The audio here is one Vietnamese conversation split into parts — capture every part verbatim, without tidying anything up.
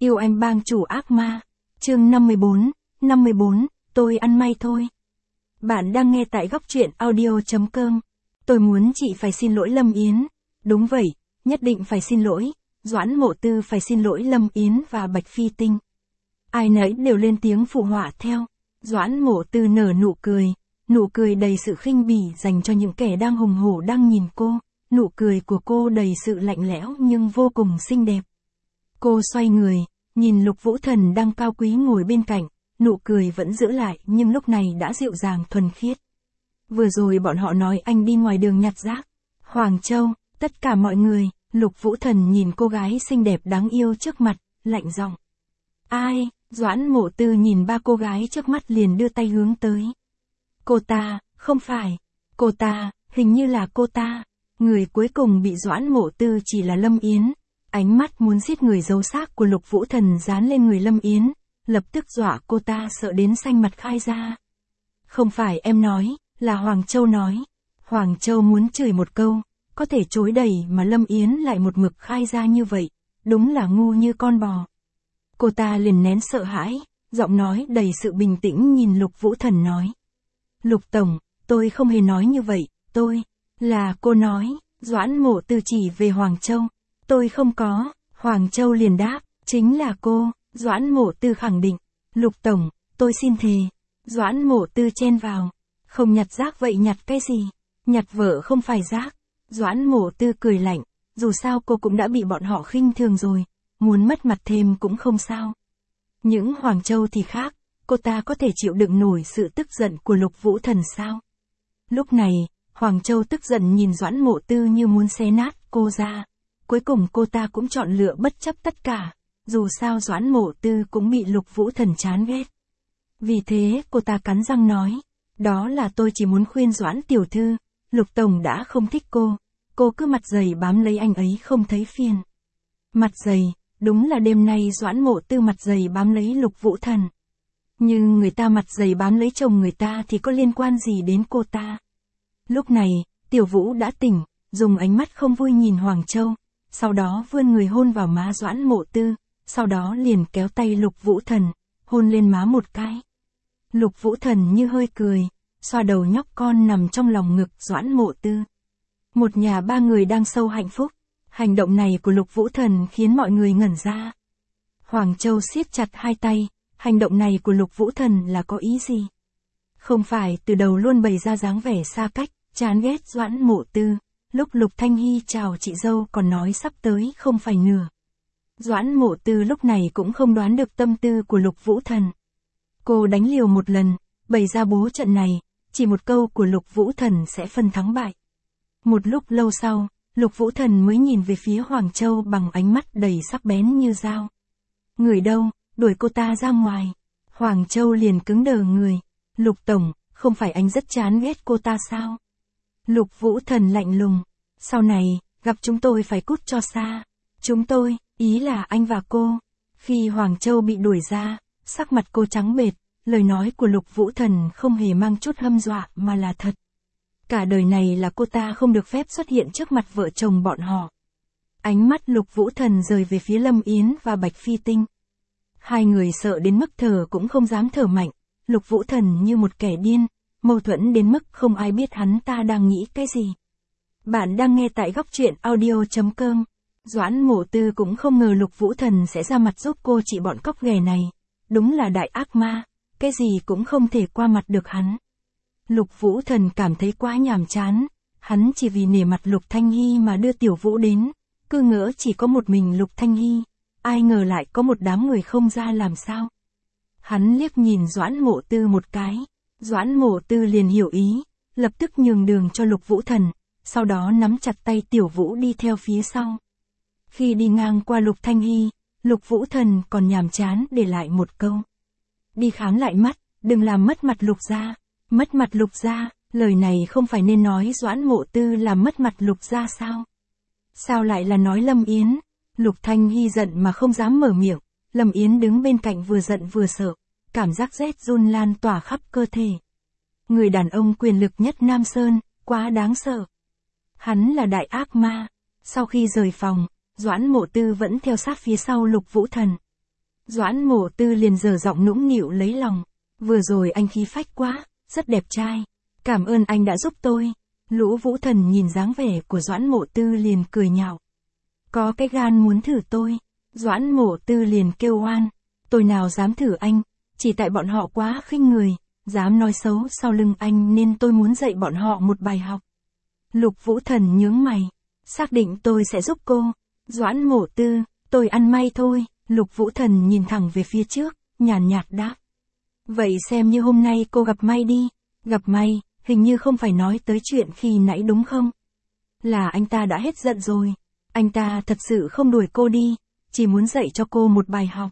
Yêu anh bang chủ ác ma. Chương năm mươi bốn, năm mươi bốn, tôi ăn may thôi. Bạn đang nghe tại góc truyện audio.com. Tôi muốn chị phải xin lỗi Lâm Yến. Đúng vậy, nhất định phải xin lỗi. Doãn Mộ Tư phải xin lỗi Lâm Yến và Bạch Phi Tinh. Ai nấy đều lên tiếng phụ họa theo. Doãn Mộ Tư nở nụ cười, nụ cười đầy sự khinh bỉ dành cho những kẻ đang hùng hổ đang nhìn cô. Nụ cười của cô đầy sự lạnh lẽo nhưng vô cùng xinh đẹp. Cô xoay người, nhìn Lục Vũ Thần đang cao quý ngồi bên cạnh, nụ cười vẫn giữ lại nhưng lúc này đã dịu dàng thuần khiết. Vừa rồi bọn họ nói anh đi ngoài đường nhặt rác. Hoàng Châu, tất cả mọi người, Lục Vũ Thần nhìn cô gái xinh đẹp đáng yêu trước mặt, lạnh giọng. Ai? Doãn Mộ Tư nhìn ba cô gái trước mắt liền đưa tay hướng tới. Cô ta, không phải. Cô ta, hình như là cô ta. Người cuối cùng bị Doãn Mộ Tư chỉ là Lâm Yến. Ánh mắt muốn giết người giấu xác của Lục Vũ Thần dán lên người Lâm Yến, lập tức dọa cô ta sợ đến xanh mặt khai ra. Không phải em nói, là Hoàng Châu nói. Hoàng Châu muốn chửi một câu, có thể chối đầy mà Lâm Yến lại một mực khai ra như vậy, đúng là ngu như con bò. Cô ta liền nén sợ hãi, giọng nói đầy sự bình tĩnh nhìn Lục Vũ Thần nói. Lục Tổng, tôi không hề nói như vậy, tôi, là cô nói. Doãn Mộ Tư chỉ về Hoàng Châu. Tôi không có. Hoàng Châu liền đáp, chính là cô. Doãn Mộ Tư khẳng định. Lục Tổng, tôi xin thề. Doãn Mộ Tư chen vào. Không nhặt rác vậy nhặt cái gì? Nhặt vợ không phải rác. Doãn Mộ Tư cười lạnh, dù sao cô cũng đã bị bọn họ khinh thường rồi, muốn mất mặt thêm cũng không sao. Những Hoàng Châu thì khác, cô ta có thể chịu đựng nổi sự tức giận của Lục Vũ Thần sao? Lúc này, Hoàng Châu tức giận nhìn Doãn Mộ Tư như muốn xé nát cô ra. Cuối cùng cô ta cũng chọn lựa bất chấp tất cả, dù sao Doãn Mộ Tư cũng bị Lục Vũ Thần chán ghét. Vì thế cô ta cắn răng nói, đó là tôi chỉ muốn khuyên Doãn tiểu thư, Lục Tổng đã không thích cô, cô cứ mặt dày bám lấy anh ấy không thấy phiền. Mặt dày, đúng là đêm nay Doãn Mộ Tư mặt dày bám lấy Lục Vũ Thần. Nhưng người ta mặt dày bám lấy chồng người ta thì có liên quan gì đến cô ta? Lúc này, Tiểu Vũ đã tỉnh, dùng ánh mắt không vui nhìn Hoàng Châu, sau đó vươn người hôn vào má Doãn Mộ Tư, sau đó liền kéo tay Lục Vũ Thần, hôn lên má một cái. Lục Vũ Thần như hơi cười, xoa đầu nhóc con nằm trong lòng ngực Doãn Mộ Tư. Một nhà ba người đang sâu hạnh phúc, hành động này của Lục Vũ Thần khiến mọi người ngẩn ra. Hoàng Châu siết chặt hai tay, hành động này của Lục Vũ Thần là có ý gì? Không phải từ đầu luôn bày ra dáng vẻ xa cách, chán ghét Doãn Mộ Tư, lúc Lục Thanh Hy chào chị dâu còn nói sắp tới không phải nửa. Doãn Mộ Tư lúc này cũng không đoán được tâm tư của Lục Vũ Thần. Cô đánh liều một lần, bày ra bố trận này, chỉ một câu của Lục Vũ Thần sẽ phân thắng bại. Một lúc lâu sau, Lục Vũ Thần mới nhìn về phía Hoàng Châu bằng ánh mắt đầy sắc bén như dao. Người đâu, đuổi cô ta ra ngoài. Hoàng Châu liền cứng đờ người. Lục Tổng, không phải anh rất chán ghét cô ta sao? Lục Vũ Thần lạnh lùng. Sau này, gặp chúng tôi phải cút cho xa. Chúng tôi, ý là anh và cô. Khi Hoàng Châu bị đuổi ra, sắc mặt cô trắng bệch, lời nói của Lục Vũ Thần không hề mang chút hâm dọa mà là thật. Cả đời này là cô ta không được phép xuất hiện trước mặt vợ chồng bọn họ. Ánh mắt Lục Vũ Thần rời về phía Lâm Yến và Bạch Phi Tinh. Hai người sợ đến mức thở cũng không dám thở mạnh, Lục Vũ Thần như một kẻ điên, mâu thuẫn đến mức không ai biết hắn ta đang nghĩ cái gì. Bạn đang nghe tại góc truyện audio.com. Doãn Mộ Tư cũng không ngờ Lục Vũ Thần sẽ ra mặt giúp cô trị bọn cóc ghẻ này. Đúng là đại ác ma, cái gì cũng không thể qua mặt được hắn. Lục Vũ Thần cảm thấy quá nhàm chán, hắn chỉ vì nể mặt Lục Thanh Hy mà đưa Tiểu Vũ đến, cứ ngỡ chỉ có một mình Lục Thanh Hy, ai ngờ lại có một đám người không ra làm sao. Hắn liếc nhìn Doãn Mộ Tư một cái, Doãn Mộ Tư liền hiểu ý, lập tức nhường đường cho Lục Vũ Thần, sau đó nắm chặt tay Tiểu Vũ đi theo phía sau. Khi đi ngang qua Lục Thanh Hy, Lục Vũ Thần còn nhàm chán để lại một câu. Đi khám lại mắt, đừng làm mất mặt Lục gia. Mất mặt Lục gia, lời này không phải nên nói Doãn Mộ Tư làm mất mặt Lục gia sao? Sao lại là nói Lâm Yến? Lục Thanh Hy giận mà không dám mở miệng, Lâm Yến đứng bên cạnh vừa giận vừa sợ, cảm giác rét run lan tỏa khắp cơ thể. Người đàn ông quyền lực nhất Nam Sơn, quá đáng sợ. Hắn là đại ác ma. Sau khi rời phòng, Doãn Mộ Tư vẫn theo sát phía sau Lục Vũ Thần. Doãn Mộ Tư liền dở giọng nũng nịu lấy lòng. Vừa rồi anh khí phách quá, rất đẹp trai. Cảm ơn anh đã giúp tôi. Lũ Vũ Thần nhìn dáng vẻ của Doãn Mộ Tư liền cười nhạo. Có cái gan muốn thử tôi. Doãn Mộ Tư liền kêu oan. Tôi nào dám thử anh, chỉ tại bọn họ quá khinh người, dám nói xấu sau lưng anh nên tôi muốn dạy bọn họ một bài học. Lục Vũ Thần nhướng mày. Xác định tôi sẽ giúp cô. Doãn Mộ Tư, tôi ăn may thôi. Lục Vũ Thần nhìn thẳng về phía trước, nhàn nhạt đáp. Vậy xem như hôm nay cô gặp may đi. Gặp may, hình như không phải nói tới chuyện khi nãy đúng không? Là anh ta đã hết giận rồi. Anh ta thật sự không đuổi cô đi, chỉ muốn dạy cho cô một bài học.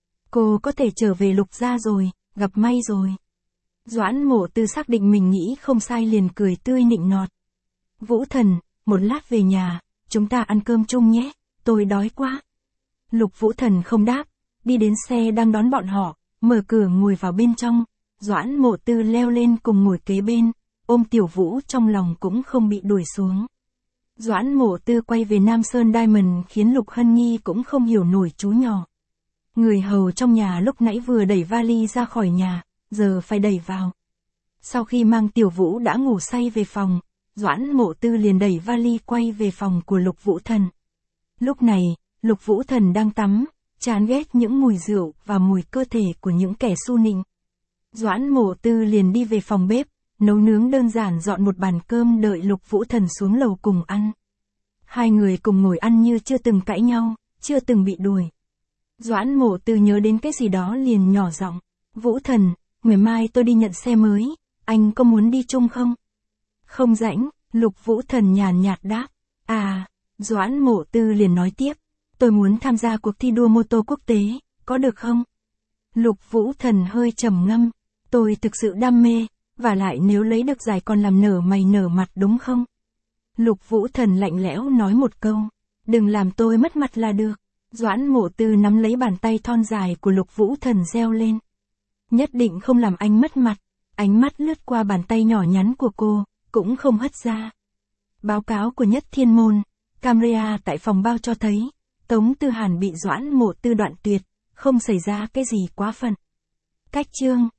Cô có thể trở về Lục gia rồi, gặp may rồi. Doãn Mộ Tư xác định mình nghĩ không sai liền cười tươi nịnh nọt. Vũ Thần, một lát về nhà, chúng ta ăn cơm chung nhé, tôi đói quá. Lục Vũ Thần không đáp, đi đến xe đang đón bọn họ, mở cửa ngồi vào bên trong. Doãn Mộ Tư leo lên cùng ngồi kế bên, ôm Tiểu Vũ trong lòng cũng không bị đuổi xuống. Doãn Mộ Tư quay về Nam Sơn Diamond khiến Lục Hân Nghi cũng không hiểu nổi chú nhỏ. Người hầu trong nhà lúc nãy vừa đẩy vali ra khỏi nhà, giờ phải đẩy vào. Sau khi mang Tiểu Vũ đã ngủ say về phòng, Doãn Mộ Tư liền đẩy vali quay về phòng của Lục Vũ Thần. Lúc này, Lục Vũ Thần đang tắm, chán ghét những mùi rượu và mùi cơ thể của những kẻ su nịnh. Doãn Mộ Tư liền đi về phòng bếp, nấu nướng đơn giản dọn một bàn cơm đợi Lục Vũ Thần xuống lầu cùng ăn. Hai người cùng ngồi ăn như chưa từng cãi nhau, chưa từng bị đuổi. Doãn Mộ Tư nhớ đến cái gì đó liền nhỏ giọng. Vũ Thần, ngày mai tôi đi nhận xe mới, anh có muốn đi chung không? Không rảnh, Lục Vũ Thần nhàn nhạt đáp. À, Doãn Mộ Tư liền nói tiếp. Tôi muốn tham gia cuộc thi đua mô tô quốc tế, có được không? Lục Vũ Thần hơi trầm ngâm. Tôi thực sự đam mê, và lại nếu lấy được giải còn làm nở mày nở mặt đúng không? Lục Vũ Thần lạnh lẽo nói một câu. Đừng làm tôi mất mặt là được. Doãn Mộ Tư nắm lấy bàn tay thon dài của Lục Vũ Thần reo lên. Nhất định không làm anh mất mặt. Ánh mắt lướt qua bàn tay nhỏ nhắn của cô, cũng không hất ra. Báo cáo của Nhất Thiên Môn, camera tại phòng bao cho thấy, Tống Tư Hàn bị Doãn Mộ Tư đoạn tuyệt, không xảy ra cái gì quá phận. Cách chương